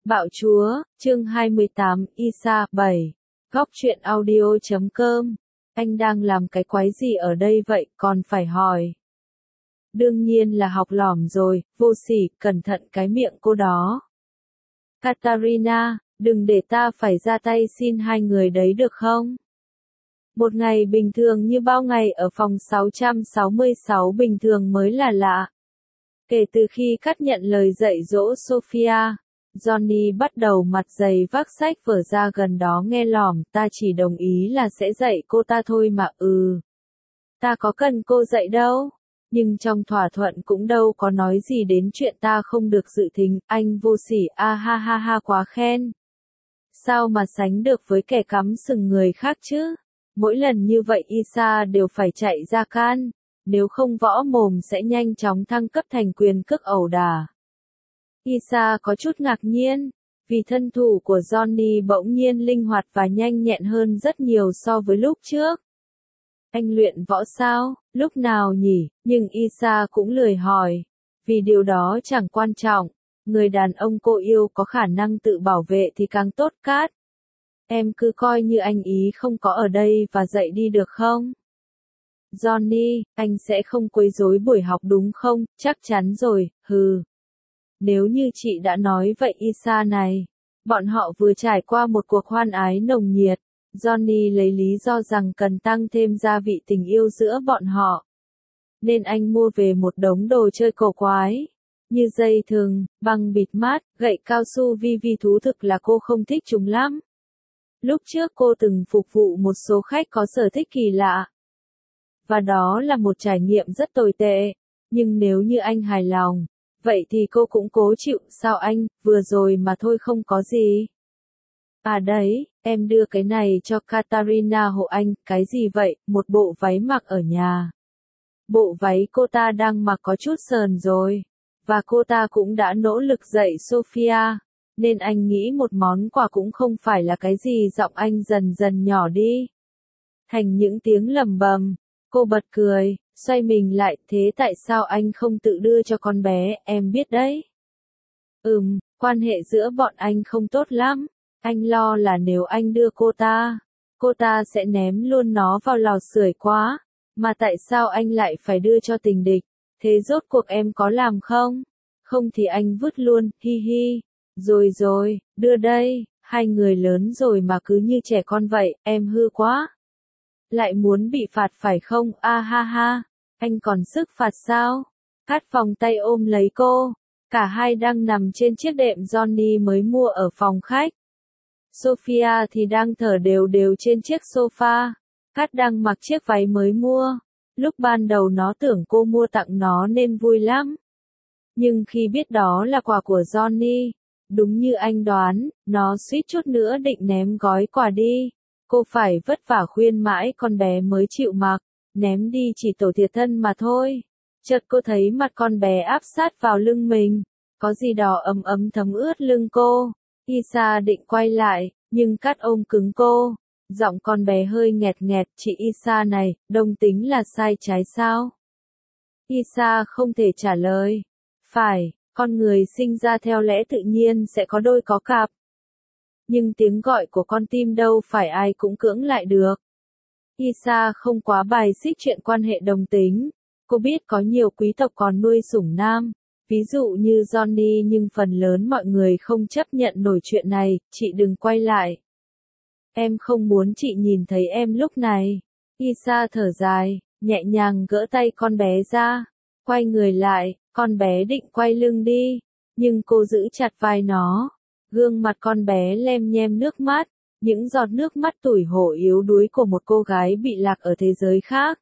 Bạo Chúa, chương 28, Isa 7. Góc truyện audio.com. Anh đang làm cái quái gì ở đây vậy, còn phải hỏi. Đương nhiên là học lỏm rồi, vô sỉ, cẩn thận cái miệng cô đó. Katarina, đừng để ta phải ra tay xin hai người đấy được không? Một ngày bình thường như bao ngày ở phòng 666 bình thường mới là lạ. Kể từ khi cắt nhận lời dạy dỗ Sophia, Johnny bắt đầu mặt dày vác sách vở ra gần đó nghe lỏm, ta chỉ đồng ý là sẽ dạy cô ta thôi mà. Ta có cần cô dạy đâu. Nhưng trong thỏa thuận cũng đâu có nói gì đến chuyện ta không được dự thính. Anh vô sỉ, ha ha ha, quá khen. Sao mà sánh được với kẻ cắm sừng người khác chứ? Mỗi lần như vậy Isa đều phải chạy ra can, nếu không võ mồm sẽ nhanh chóng thăng cấp thành quyền cước ẩu đả. Isa có chút ngạc nhiên, vì thân thủ của Johnny bỗng nhiên linh hoạt và nhanh nhẹn hơn rất nhiều so với lúc trước. Anh luyện võ sao? Lúc nào nhỉ? Nhưng Isa cũng lười hỏi, vì điều đó chẳng quan trọng. Người đàn ông cô yêu có khả năng tự bảo vệ thì càng tốt cát. Em cứ coi như anh ý không có ở đây và dạy đi được không? Johnny, anh sẽ không quấy rối buổi học đúng không? Chắc chắn rồi, hừ. Nếu như chị đã nói vậy Isa này. Bọn họ vừa trải qua một cuộc hoan ái nồng nhiệt. Johnny lấy lý do rằng cần tăng thêm gia vị tình yêu giữa bọn họ. Nên anh mua về một đống đồ chơi cổ quái. Như dây thừng, băng bịt mắt, gậy cao su vì thú thực là cô không thích chúng lắm. Lúc trước cô từng phục vụ một số khách có sở thích kỳ lạ. Và đó là một trải nghiệm rất tồi tệ. Nhưng nếu như anh hài lòng, vậy thì cô cũng cố chịu. Sao anh, vừa rồi mà thôi không có gì. À đấy, em đưa cái này cho Katarina hộ anh. Cái gì vậy? Một bộ váy mặc ở nhà. Bộ váy cô ta đang mặc có chút sờn rồi. Và cô ta cũng đã nỗ lực dạy Sophia. Nên anh nghĩ một món quà cũng không phải là cái gì. Giọng anh dần dần nhỏ đi. Thành những tiếng lầm bầm. Cô bật cười, xoay mình lại. Thế tại sao anh không tự đưa cho con bé, em biết đấy. Quan hệ giữa bọn anh không tốt lắm. Anh lo là nếu anh đưa cô ta sẽ ném luôn nó vào lò sưởi quá. Mà tại sao anh lại phải đưa cho tình địch? Thế rốt cuộc em có làm không? Không thì anh vứt luôn, hi hi. Rồi, đưa đây, hai người lớn rồi mà cứ như trẻ con vậy, em hư quá. Lại muốn bị phạt phải không? Ha ha, anh còn sức phạt sao? Cát vòng tay ôm lấy cô. Cả hai đang nằm trên chiếc đệm Johnny mới mua ở phòng khách. Sophia thì đang thở đều trên chiếc sofa. Cát đang mặc chiếc váy mới mua. Lúc ban đầu nó tưởng cô mua tặng nó nên vui lắm. Nhưng khi biết đó là quà của Johnny, đúng như anh đoán, nó suýt chút nữa định ném gói quà đi. Cô phải vất vả khuyên mãi con bé mới chịu mặc, ném đi chỉ tổ thiệt thân mà thôi. Chợt cô thấy mặt con bé áp sát vào lưng mình, có gì đó ấm ấm thấm ướt lưng cô. Isa định quay lại, nhưng Cát ôm cứng cô. Giọng con bé hơi nghẹt, chị Isa này, đồng tính là sai trái sao? Isa không thể trả lời. Phải, con người sinh ra theo lẽ tự nhiên sẽ có đôi có cặp. Nhưng tiếng gọi của con tim đâu phải ai cũng cưỡng lại được. Isa không quá bài xích chuyện quan hệ đồng tính. Cô biết có nhiều quý tộc còn nuôi sủng nam, ví dụ như Johnny, nhưng phần lớn mọi người không chấp nhận nổi chuyện này. Chị đừng quay lại. Em không muốn chị nhìn thấy em lúc này. Isa thở dài, nhẹ nhàng gỡ tay con bé ra. Quay người lại, con bé định quay lưng đi. Nhưng cô giữ chặt vai nó. Gương mặt con bé lem nhem nước mắt. Những giọt nước mắt tủi hổ yếu đuối của một cô gái bị lạc ở thế giới khác.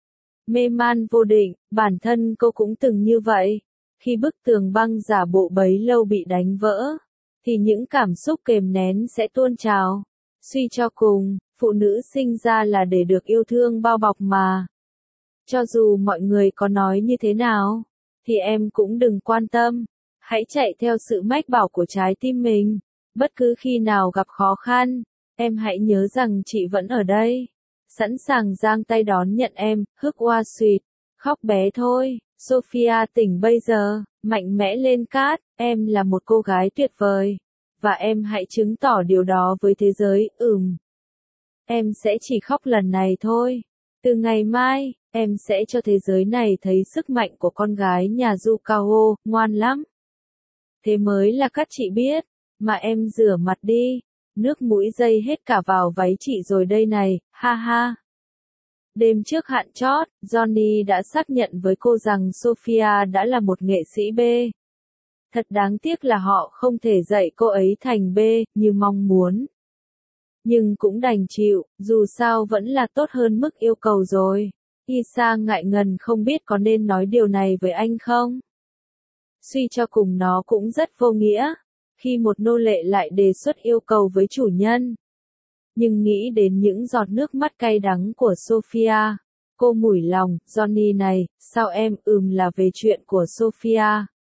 Mê man vô định, bản thân cô cũng từng như vậy. Khi bức tường băng giả bộ bấy lâu bị đánh vỡ, thì những cảm xúc kềm nén sẽ tuôn trào. Suy cho cùng, phụ nữ sinh ra là để được yêu thương bao bọc mà. Cho dù mọi người có nói như thế nào, thì em cũng đừng quan tâm. Hãy chạy theo sự mách bảo của trái tim mình. Bất cứ khi nào gặp khó khăn, em hãy nhớ rằng chị vẫn ở đây. Sẵn sàng giang tay đón nhận em. Hức oa suyệt. Khóc bé thôi. Sophia tỉnh bây giờ. Mạnh mẽ lên Cát. Em là một cô gái tuyệt vời. và em hãy chứng tỏ điều đó với thế giới, Em sẽ chỉ khóc lần này thôi. Từ ngày mai, em sẽ cho thế giới này thấy sức mạnh của con gái nhà Yukao, ngoan lắm. Thế mới là các chị biết, mà em rửa mặt đi, nước mũi dây hết cả vào váy chị rồi đây này, ha ha. Đêm trước hạn chót, Johnny đã xác nhận với cô rằng Sophia đã là một nghệ sĩ B. Thật đáng tiếc là họ không thể dạy cô ấy thành B như mong muốn. Nhưng cũng đành chịu, dù sao vẫn là tốt hơn mức yêu cầu rồi. Isa ngại ngần không biết có nên nói điều này với anh không. Suy cho cùng nó cũng rất vô nghĩa, khi một nô lệ lại đề xuất yêu cầu với chủ nhân. Nhưng nghĩ đến những giọt nước mắt cay đắng của Sophia, cô mủi lòng, Johnny này, sao em là về chuyện của Sophia.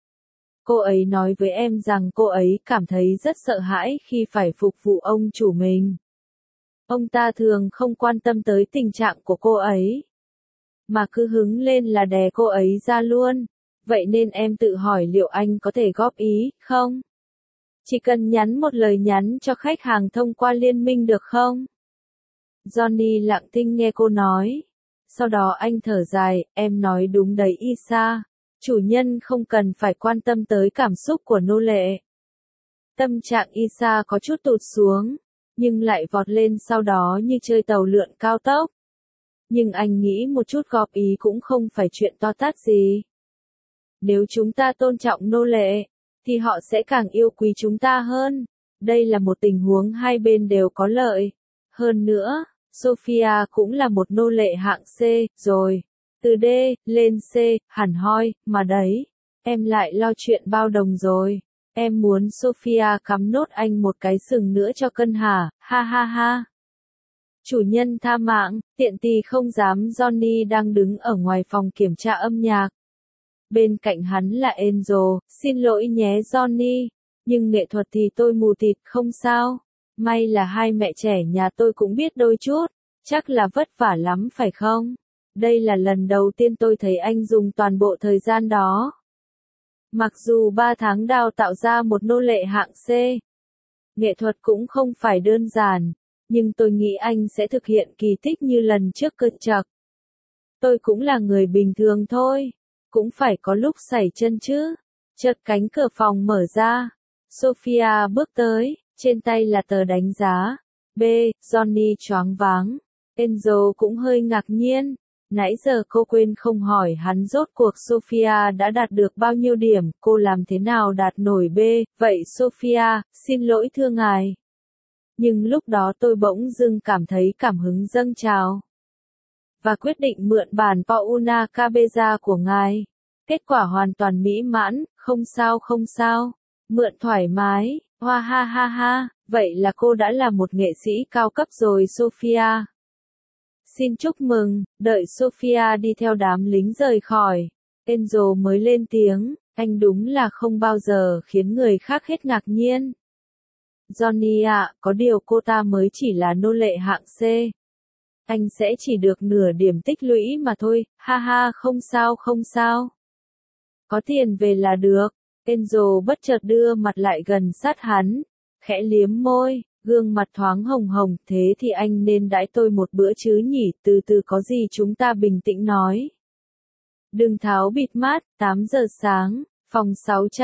Cô ấy nói với em rằng cô ấy cảm thấy rất sợ hãi khi phải phục vụ ông chủ mình. Ông ta thường không quan tâm tới tình trạng của cô ấy, mà cứ hứng lên là đè cô ấy ra luôn. Vậy nên em tự hỏi liệu anh có thể góp ý, không? Chỉ cần nhắn một lời nhắn cho khách hàng thông qua liên minh được không? Johnny lặng thinh nghe cô nói. Sau đó anh thở dài, em nói đúng đấy Isa. Chủ nhân không cần phải quan tâm tới cảm xúc của nô lệ. Tâm trạng Isa có chút tụt xuống, nhưng lại vọt lên sau đó như chơi tàu lượn cao tốc. Nhưng anh nghĩ một chút góp ý cũng không phải chuyện to tát gì. Nếu chúng ta tôn trọng nô lệ, thì họ sẽ càng yêu quý chúng ta hơn. Đây là một tình huống hai bên đều có lợi. Hơn nữa, Sophia cũng là một nô lệ hạng C, rồi. Từ D, lên C, hẳn hoi, mà đấy. Em lại lo chuyện bao đồng rồi. Em muốn Sophia cắm nốt anh một cái sừng nữa cho cân hả, ha ha ha. Chủ nhân tha mạng, tiện tì không dám. Johnny đang đứng ở ngoài phòng kiểm tra âm nhạc. Bên cạnh hắn là Enzo, xin lỗi nhé Johnny, nhưng nghệ thuật thì tôi mù tịt không sao. May là hai mẹ trẻ nhà tôi cũng biết đôi chút, chắc là vất vả lắm phải không? Đây là lần đầu tiên tôi thấy anh dùng toàn bộ thời gian đó. Mặc dù 3 tháng đào tạo ra một nô lệ hạng C, nghệ thuật cũng không phải đơn giản, nhưng tôi nghĩ anh sẽ thực hiện kỳ tích như lần trước cơ chậc. Tôi cũng là người bình thường thôi, cũng phải có lúc sẩy chân chứ. Chợt cánh cửa phòng mở ra, Sophia bước tới, trên tay là tờ đánh giá. B, Johnny choáng váng. Enzo cũng hơi ngạc nhiên. Nãy giờ cô quên không hỏi hắn rốt cuộc Sophia đã đạt được bao nhiêu điểm, cô làm thế nào đạt nổi B, vậy Sophia, xin lỗi thưa ngài. Nhưng lúc đó tôi bỗng dưng cảm thấy cảm hứng dâng trào. Và quyết định mượn bản Pauna Cabeza của ngài. Kết quả hoàn toàn mỹ mãn, không sao không sao. Mượn thoải mái, hoa ha ha ha, vậy là cô đã là một nghệ sĩ cao cấp rồi Sophia. Xin chúc mừng, đợi Sophia đi theo đám lính rời khỏi. Enzo mới lên tiếng, anh đúng là không bao giờ khiến người khác hết ngạc nhiên. Johnny ạ, có điều cô ta mới chỉ là nô lệ hạng C. Anh sẽ chỉ được nửa điểm tích lũy mà thôi, ha ha không sao không sao. Có tiền về là được. Enzo bất chợt đưa mặt lại gần sát hắn, khẽ liếm môi, gương mặt thoáng hồng hồng, thế thì anh nên đãi tôi một bữa chứ nhỉ, từ từ có gì chúng ta bình tĩnh nói. Đừng tháo bịt mắt, 8 giờ sáng, phòng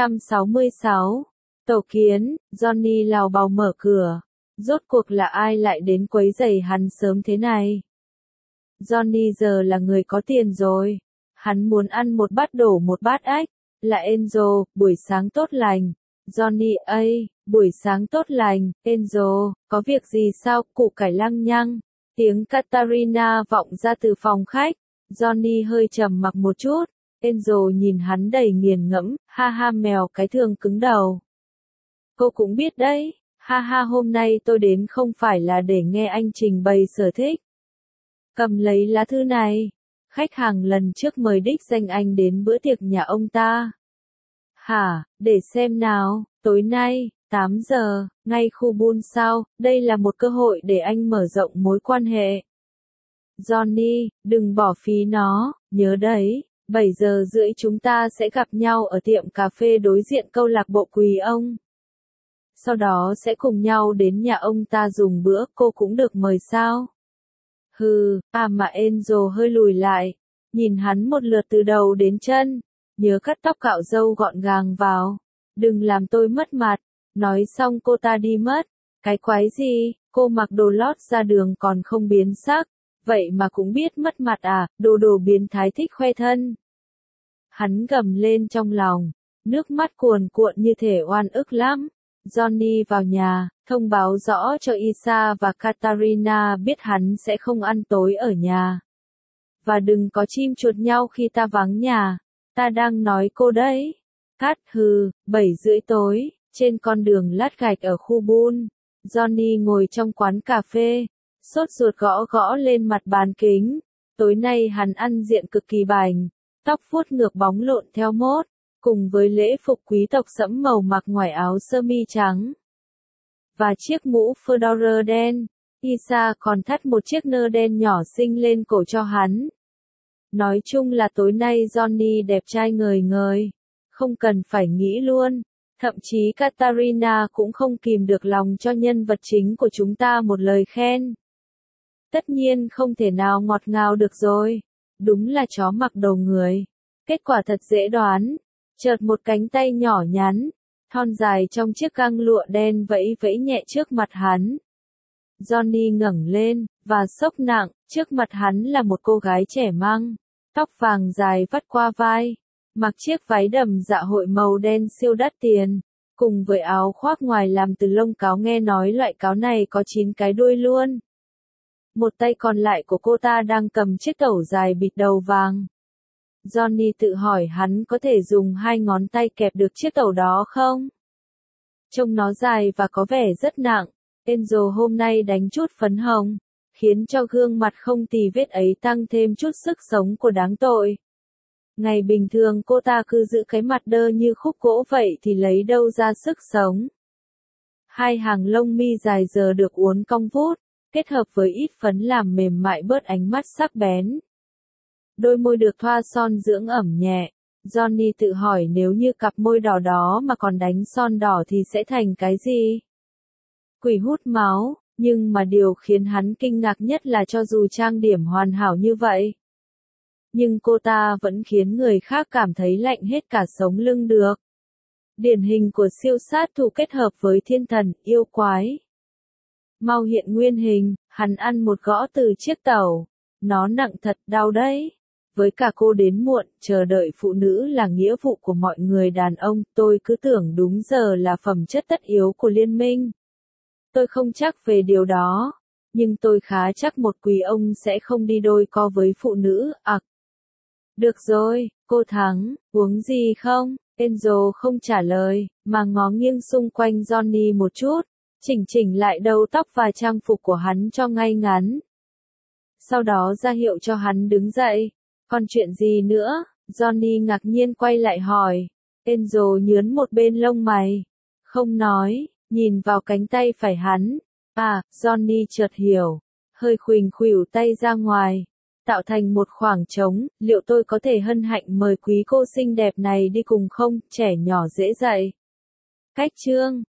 666. Tổ kiến, Johnny lào bào mở cửa. Rốt cuộc là ai lại đến quấy rầy hắn sớm thế này? Johnny giờ là người có tiền rồi. Hắn muốn ăn một bát đổ một bát ếch. Là Enzo, buổi sáng tốt lành. Johnny ơi, buổi sáng tốt lành. Enzo, có việc gì sao? Củ cải lăng nhăng. Tiếng Katarina vọng ra từ phòng khách. Johnny hơi trầm mặc một chút. Enzo nhìn hắn đầy nghiền ngẫm, ha ha mèo cái thường cứng đầu. Cô cũng biết đấy, ha ha hôm nay tôi đến không phải là để nghe anh trình bày sở thích. Cầm lấy lá thư này. Khách hàng lần trước mời đích danh anh đến bữa tiệc nhà ông ta. Hả, để xem nào, tối nay, 8 giờ, ngay khu Bull sao, đây là một cơ hội để anh mở rộng mối quan hệ. Johnny, đừng bỏ phí nó, nhớ đấy, 7 giờ rưỡi chúng ta sẽ gặp nhau ở tiệm cà phê đối diện câu lạc bộ Quỳ ông. Sau đó sẽ cùng nhau đến nhà ông ta dùng bữa, cô cũng được mời sao? Hừ, mà Enzo hơi lùi lại, nhìn hắn một lượt từ đầu đến chân, nhớ cắt tóc cạo râu gọn gàng vào, đừng làm tôi mất mặt, nói xong cô ta đi mất, cái quái gì, cô mặc đồ lót ra đường còn không biến sắc, vậy mà cũng biết mất mặt à, đồ biến thái thích khoe thân. Hắn gầm lên trong lòng, nước mắt cuồn cuộn như thể oan ức lắm. Johnny vào nhà, thông báo rõ cho Isa và Katarina biết hắn sẽ không ăn tối ở nhà. Và đừng có chim chuột nhau khi ta vắng nhà, ta đang nói cô đấy. Cắt hừ, 7:30 tối, trên con đường lát gạch ở khu Bull, Johnny ngồi trong quán cà phê, sốt ruột gõ gõ lên mặt bàn kính. Tối nay hắn ăn diện cực kỳ bảnh, tóc vuốt ngược bóng lộn theo mốt, cùng với lễ phục quý tộc sẫm màu mặc ngoài áo sơ mi trắng và chiếc mũ fedora đen. Isa còn thắt một chiếc nơ đen nhỏ xinh lên cổ cho hắn. Nói chung là tối nay Johnny đẹp trai ngời ngời, không cần phải nghĩ luôn. Thậm chí Katarina cũng không kìm được lòng cho nhân vật chính của chúng ta một lời khen. Tất nhiên không thể nào ngọt ngào được rồi. Đúng là chó mặc đầu người. Kết quả thật dễ đoán. Chợt một cánh tay nhỏ nhắn, thon dài trong chiếc găng lụa đen vẫy vẫy nhẹ trước mặt hắn. Johnny ngẩng lên, và sốc nặng, trước mặt hắn là một cô gái trẻ măng, tóc vàng dài vắt qua vai, mặc chiếc váy đầm dạ hội màu đen siêu đắt tiền, cùng với áo khoác ngoài làm từ lông cáo, nghe nói loại cáo này có 9 cái đuôi luôn. Một tay còn lại của cô ta đang cầm chiếc tẩu dài bịt đầu vàng. Johnny tự hỏi hắn có thể dùng 2 ngón tay kẹp được chiếc tẩu đó không? Trông nó dài và có vẻ rất nặng. Enzo hôm nay đánh chút phấn hồng, khiến cho gương mặt không tì vết ấy tăng thêm chút sức sống của đáng tội. Ngày bình thường cô ta cứ giữ cái mặt đơ như khúc gỗ vậy thì lấy đâu ra sức sống. 2 hàng lông mi dài giờ được uốn cong vút, kết hợp với ít phấn làm mềm mại bớt ánh mắt sắc bén. Đôi môi được thoa son dưỡng ẩm nhẹ. Johnny tự hỏi nếu như cặp môi đỏ đó mà còn đánh son đỏ thì sẽ thành cái gì? Quỷ hút máu, nhưng mà điều khiến hắn kinh ngạc nhất là cho dù trang điểm hoàn hảo như vậy, nhưng cô ta vẫn khiến người khác cảm thấy lạnh hết cả sống lưng được. Điển hình của siêu sát thủ kết hợp với thiên thần, yêu quái. Mau hiện nguyên hình, hắn ăn một gõ từ chiếc tẩu. Nó nặng thật, đau đấy. Với cả cô đến muộn, chờ đợi phụ nữ là nghĩa vụ của mọi người đàn ông, tôi cứ tưởng đúng giờ là phẩm chất tất yếu của liên minh. Tôi không chắc về điều đó, nhưng tôi khá chắc một quý ông sẽ không đi đôi co với phụ nữ, Được rồi, cô thắng, uống gì không? Enzo không trả lời, mà ngó nghiêng xung quanh Johnny một chút, chỉnh lại đầu tóc và trang phục của hắn cho ngay ngắn. Sau đó ra hiệu cho hắn đứng dậy. Còn chuyện gì nữa? Johnny ngạc nhiên quay lại hỏi. Enzo nhướn một bên lông mày. Không nói, nhìn vào cánh tay phải hắn. Johnny chợt hiểu. Hơi khuỷu khuỷu tay ra ngoài, tạo thành một khoảng trống. Liệu tôi có thể hân hạnh mời quý cô xinh đẹp này đi cùng không? Trẻ nhỏ dễ dạy. Cách chương